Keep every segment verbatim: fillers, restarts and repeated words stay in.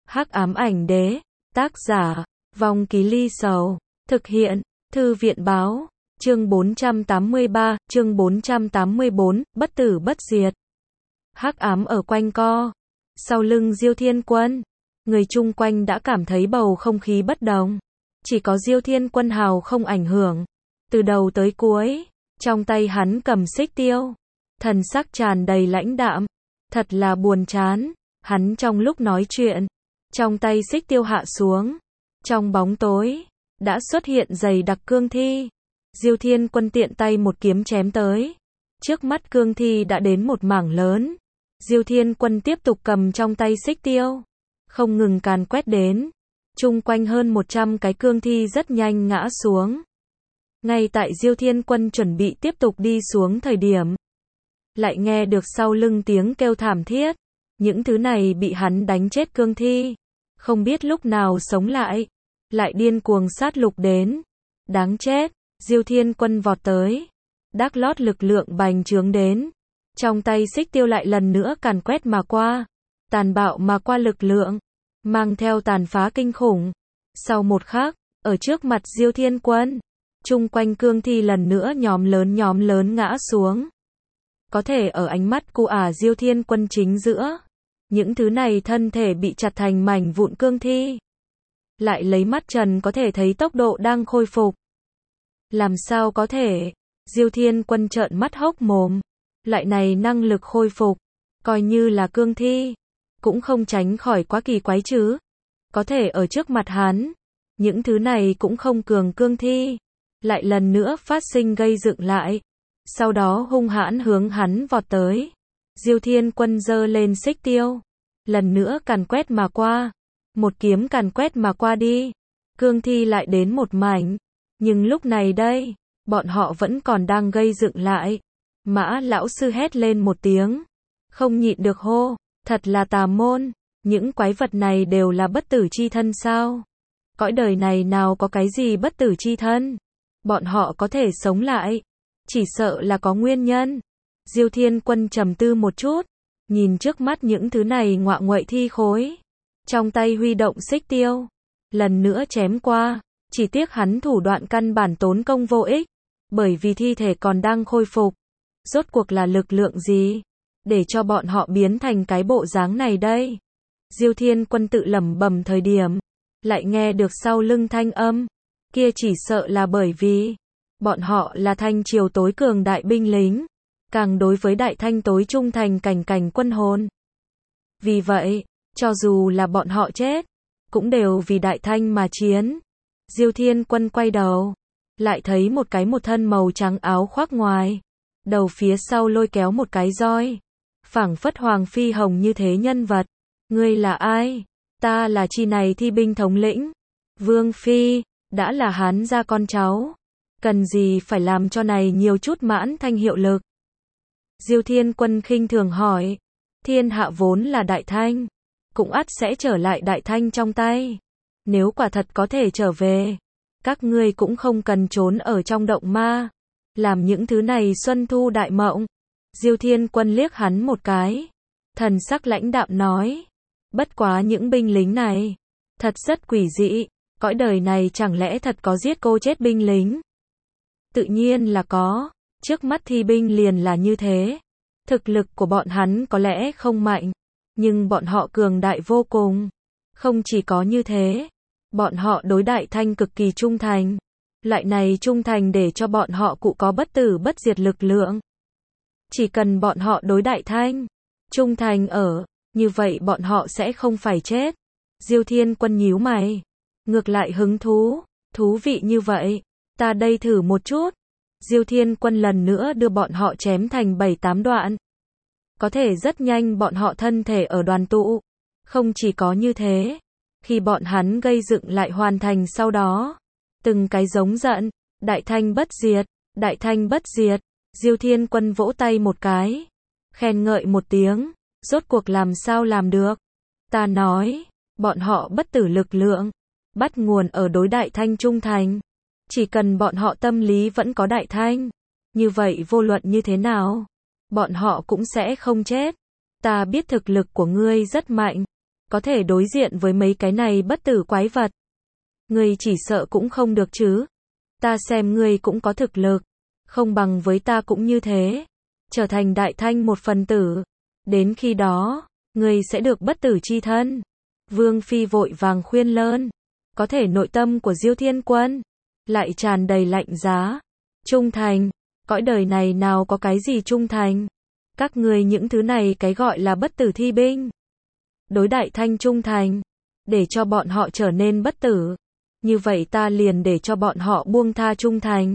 Hắc ám ảnh đế, tác giả, Vong Ký Ly Sầu, thực hiện, Thư viện báo, chương bốn trăm tám mươi ba, chương bốn trăm tám mươi bốn, bất tử bất diệt. Hắc ám ở quanh co, sau lưng Diêu Thiên Quân, người chung quanh đã cảm thấy bầu không khí bất đồng. Chỉ có Diêu Thiên Quân hào không ảnh hưởng, từ đầu tới cuối, trong tay hắn cầm xích tiêu, thần sắc tràn đầy lãnh đạm, thật là buồn chán. Hắn trong lúc nói chuyện, trong tay xích tiêu hạ xuống, trong bóng tối, đã xuất hiện dày đặc cương thi. Diêu Thiên Quân tiện tay một kiếm chém tới, trước mắt cương thi đã đến một mảng lớn. Diêu Thiên Quân tiếp tục cầm trong tay xích tiêu, không ngừng càn quét đến, chung quanh hơn một trăm cái cương thi rất nhanh ngã xuống. Ngay tại Diêu Thiên Quân chuẩn bị tiếp tục đi xuống thời điểm, lại nghe được sau lưng tiếng kêu thảm thiết. Những thứ này bị hắn đánh chết cương thi, không biết lúc nào sống lại, lại điên cuồng sát lục đến. Đáng chết, Diêu Thiên Quân vọt tới, đắc lót lực lượng bành trướng đến, trong tay xích tiêu lại lần nữa càn quét mà qua, tàn bạo mà qua lực lượng, mang theo tàn phá kinh khủng. Sau một khắc, ở trước mặt Diêu Thiên Quân, chung quanh cương thi lần nữa nhóm lớn nhóm lớn ngã xuống. Có thể ở ánh mắt của ả Diêu Thiên Quân chính giữa, những thứ này thân thể bị chặt thành mảnh vụn cương thi, lại lấy mắt trần có thể thấy tốc độ đang khôi phục. Làm sao có thể? Diêu Thiên Quân trợn mắt hốc mồm, loại này năng lực khôi phục, coi như là cương thi, cũng không tránh khỏi quá kỳ quái chứ. Có thể ở trước mặt hắn, những thứ này cũng không cường cương thi, lại lần nữa phát sinh gây dựng lại, sau đó hung hãn hướng hắn vọt tới. Diêu Thiên Quân giơ lên xích tiêu, lần nữa càn quét mà qua, một kiếm càn quét mà qua đi, cương thi lại đến một mảnh, nhưng lúc này đây, bọn họ vẫn còn đang gây dựng lại. Mã lão sư hét lên một tiếng, không nhịn được hô, thật là tà môn, những quái vật này đều là bất tử chi thân sao? Cõi đời này nào có cái gì bất tử chi thân? Bọn họ có thể sống lại, chỉ sợ là có nguyên nhân. Diêu Thiên Quân trầm tư một chút, nhìn trước mắt những thứ này ngoạ nguậy thi khối, trong tay huy động xích tiêu, lần nữa chém qua, chỉ tiếc hắn thủ đoạn căn bản tốn công vô ích, bởi vì thi thể còn đang khôi phục. Rốt cuộc là lực lượng gì, để cho bọn họ biến thành cái bộ dáng này đây? Diêu Thiên Quân tự lẩm bẩm thời điểm, lại nghe được sau lưng thanh âm, kia chỉ sợ là bởi vì, bọn họ là Thanh Triều tối cường đại binh lính, càng đối với Đại Thanh tối trung thành cảnh cảnh quân hồn. Vì vậy, cho dù là bọn họ chết, cũng đều vì Đại Thanh mà chiến. Diêu Thiên Quân quay đầu, lại thấy một cái một thân màu trắng áo khoác ngoài, đầu phía sau lôi kéo một cái roi, phảng phất Hoàng Phi Hồng như thế nhân vật. Ngươi là ai? Ta là chi này thi binh thống lĩnh, Vương Phi, đã là Hán gia con cháu, cần gì phải làm cho này nhiều chút mãn thanh hiệu lực? Diêu Thiên Quân khinh thường hỏi, thiên hạ vốn là Đại Thanh, cũng ắt sẽ trở lại Đại Thanh trong tay. Nếu quả thật có thể trở về, các ngươi cũng không cần trốn ở trong động ma, làm những thứ này xuân thu đại mộng. Diêu Thiên Quân liếc hắn một cái, thần sắc lãnh đạm nói, bất quá những binh lính này, thật rất quỷ dị, cõi đời này chẳng lẽ thật có giết cô chết binh lính? Tự nhiên là có, trước mắt thi binh liền là như thế. Thực lực của bọn hắn có lẽ không mạnh, nhưng bọn họ cường đại vô cùng. Không chỉ có như thế, bọn họ đối Đại Thanh cực kỳ trung thành. Loại này trung thành để cho bọn họ cụ có bất tử bất diệt lực lượng. Chỉ cần bọn họ đối Đại Thanh trung thành ở, như vậy bọn họ sẽ không phải chết. Diêu Thiên Quân nhíu mày, ngược lại hứng thú, thú vị như vậy, ta đây thử một chút. Diêu Thiên Quân lần nữa đưa bọn họ chém thành bảy tám đoạn. Có thể rất nhanh bọn họ thân thể ở đoàn tụ. Không chỉ có như thế, khi bọn hắn gây dựng lại hoàn thành sau đó, từng cái giống giận, Đại Thanh bất diệt, Đại Thanh bất diệt. Diêu Thiên Quân vỗ tay một cái, khen ngợi một tiếng, rốt cuộc làm sao làm được? Ta nói, bọn họ bất tử lực lượng, bắt nguồn ở đối Đại Thanh trung thành. Chỉ cần bọn họ tâm lý vẫn có Đại Thanh, như vậy vô luận như thế nào, bọn họ cũng sẽ không chết. Ta biết thực lực của ngươi rất mạnh, có thể đối diện với mấy cái này bất tử quái vật. Ngươi chỉ sợ cũng không được chứ. Ta xem ngươi cũng có thực lực, không bằng với ta cũng như thế, trở thành Đại Thanh một phần tử. Đến khi đó, ngươi sẽ được bất tử chi thân. Vương Phi vội vàng khuyên lơn. Có thể nội tâm của Diêu Thiên Quân lại tràn đầy lạnh giá. Trung thành, cõi đời này nào có cái gì trung thành. Các ngươi những thứ này cái gọi là bất tử thi binh. Đối Đại Thanh trung thành, để cho bọn họ trở nên bất tử. Như vậy ta liền để cho bọn họ buông tha trung thành.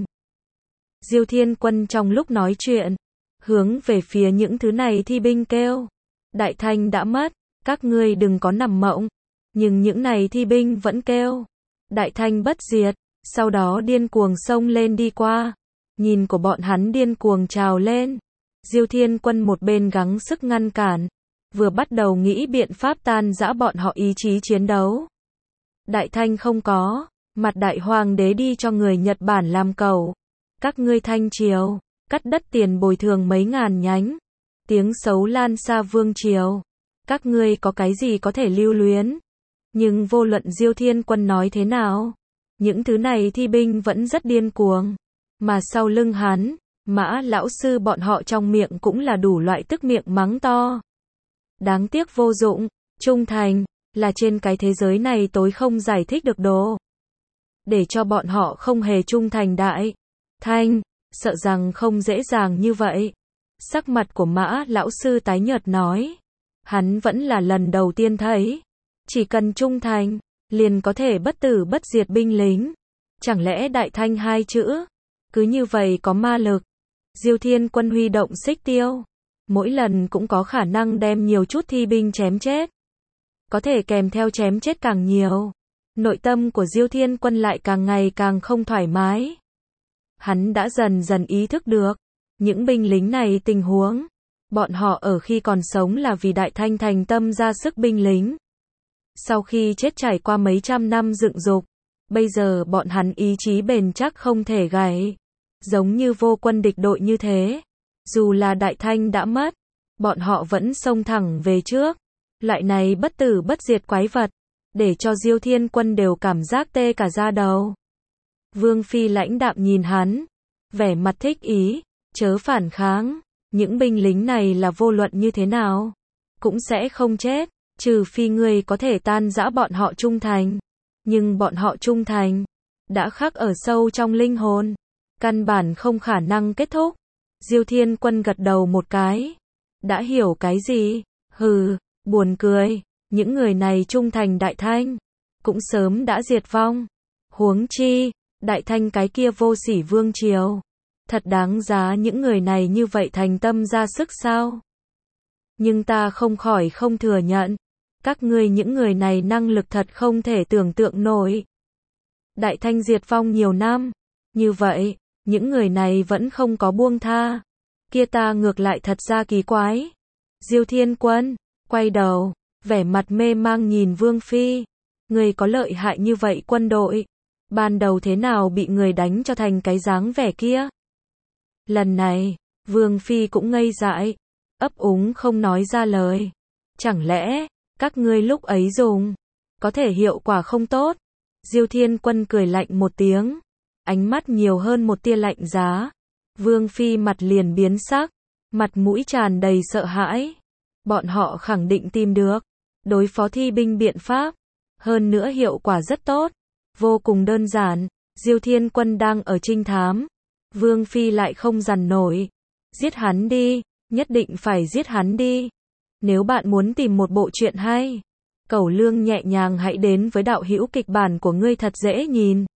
Diêu Thiên Quân trong lúc nói chuyện, hướng về phía những thứ này thi binh kêu. Đại Thanh đã mất, các ngươi đừng có nằm mộng. Nhưng những này thi binh vẫn kêu. Đại Thanh bất diệt, sau đó điên cuồng xông lên đi qua. Nhìn của bọn hắn điên cuồng trào lên. Diêu Thiên Quân một bên gắng sức ngăn cản, vừa bắt đầu nghĩ biện pháp tan rã bọn họ ý chí chiến đấu. Đại Thanh không có, mặt đại hoàng đế đi cho người Nhật Bản làm cầu. Các ngươi Thanh triều, cắt đất tiền bồi thường mấy ngàn nhánh. Tiếng xấu lan xa vương triều. Các ngươi có cái gì có thể lưu luyến. Nhưng vô luận Diêu Thiên Quân nói thế nào, những thứ này thi binh vẫn rất điên cuồng. Mà sau lưng hắn, Mã lão sư bọn họ trong miệng cũng là đủ loại tức miệng mắng to. Đáng tiếc vô dụng, trung thành, là trên cái thế giới này tối không giải thích được đồ. Để cho bọn họ không hề trung thành Đại Thanh, sợ rằng không dễ dàng như vậy. Sắc mặt của Mã lão sư tái nhợt nói. Hắn vẫn là lần đầu tiên thấy. Chỉ cần trung thành, liền có thể bất tử bất diệt binh lính. Chẳng lẽ Đại Thanh hai chữ, cứ như vậy có ma lực. Diêu Thiên Quân huy động xích tiêu. Mỗi lần cũng có khả năng đem nhiều chút thi binh chém chết. Có thể kèm theo chém chết càng nhiều. Nội tâm của Diêu Thiên Quân lại càng ngày càng không thoải mái. Hắn đã dần dần ý thức được. Những binh lính này tình huống. Bọn họ ở khi còn sống là vì Đại Thanh thành tâm ra sức binh lính. Sau khi chết trải qua mấy trăm năm dựng dục. Bây giờ bọn hắn ý chí bền chắc không thể gãy. Giống như vô quân địch đội như thế. Dù là Đại Thanh đã mất, bọn họ vẫn xông thẳng về trước. Loại này bất tử bất diệt quái vật, để cho Diêu Thiên Quân đều cảm giác tê cả da đầu. Vương Phi lãnh đạm nhìn hắn, vẻ mặt thích ý, chớ phản kháng. Những binh lính này là vô luận như thế nào, cũng sẽ không chết, trừ phi ngươi có thể tan rã bọn họ trung thành. Nhưng bọn họ trung thành, đã khắc ở sâu trong linh hồn, căn bản không khả năng kết thúc. Diêu Thiên Quân gật đầu một cái. Đã hiểu cái gì? Hừ, buồn cười. Những người này trung thành Đại Thanh, cũng sớm đã diệt vong. Huống chi, Đại Thanh cái kia vô sỉ vương triều. Thật đáng giá những người này như vậy thành tâm ra sức sao? Nhưng ta không khỏi không thừa nhận. Các ngươi những người này năng lực thật không thể tưởng tượng nổi. Đại Thanh diệt vong nhiều năm. Như vậy, những người này vẫn không có buông tha. Kia ta ngược lại thật ra kỳ quái. Diêu Thiên Quân, quay đầu, vẻ mặt mê mang nhìn Vương Phi. Người có lợi hại như vậy quân đội. Ban đầu thế nào bị người đánh cho thành cái dáng vẻ kia? Lần này, Vương Phi cũng ngây dại. Ấp úng không nói ra lời. Chẳng lẽ, các ngươi lúc ấy dùng, có thể hiệu quả không tốt? Diêu Thiên Quân cười lạnh một tiếng. Ánh mắt nhiều hơn một tia lạnh giá. Vương Phi mặt liền biến sắc. Mặt mũi tràn đầy sợ hãi. Bọn họ khẳng định tìm được đối phó thi binh biện pháp. Hơn nữa hiệu quả rất tốt. Vô cùng đơn giản. Diêu Thiên Quân đang ở trinh thám. Vương Phi lại không dằn nổi. Giết hắn đi. Nhất định phải giết hắn đi. Nếu bạn muốn tìm một bộ truyện hay, Cẩu Lương nhẹ nhàng hãy đến với đạo hữu kịch bản của ngươi thật dễ nhìn.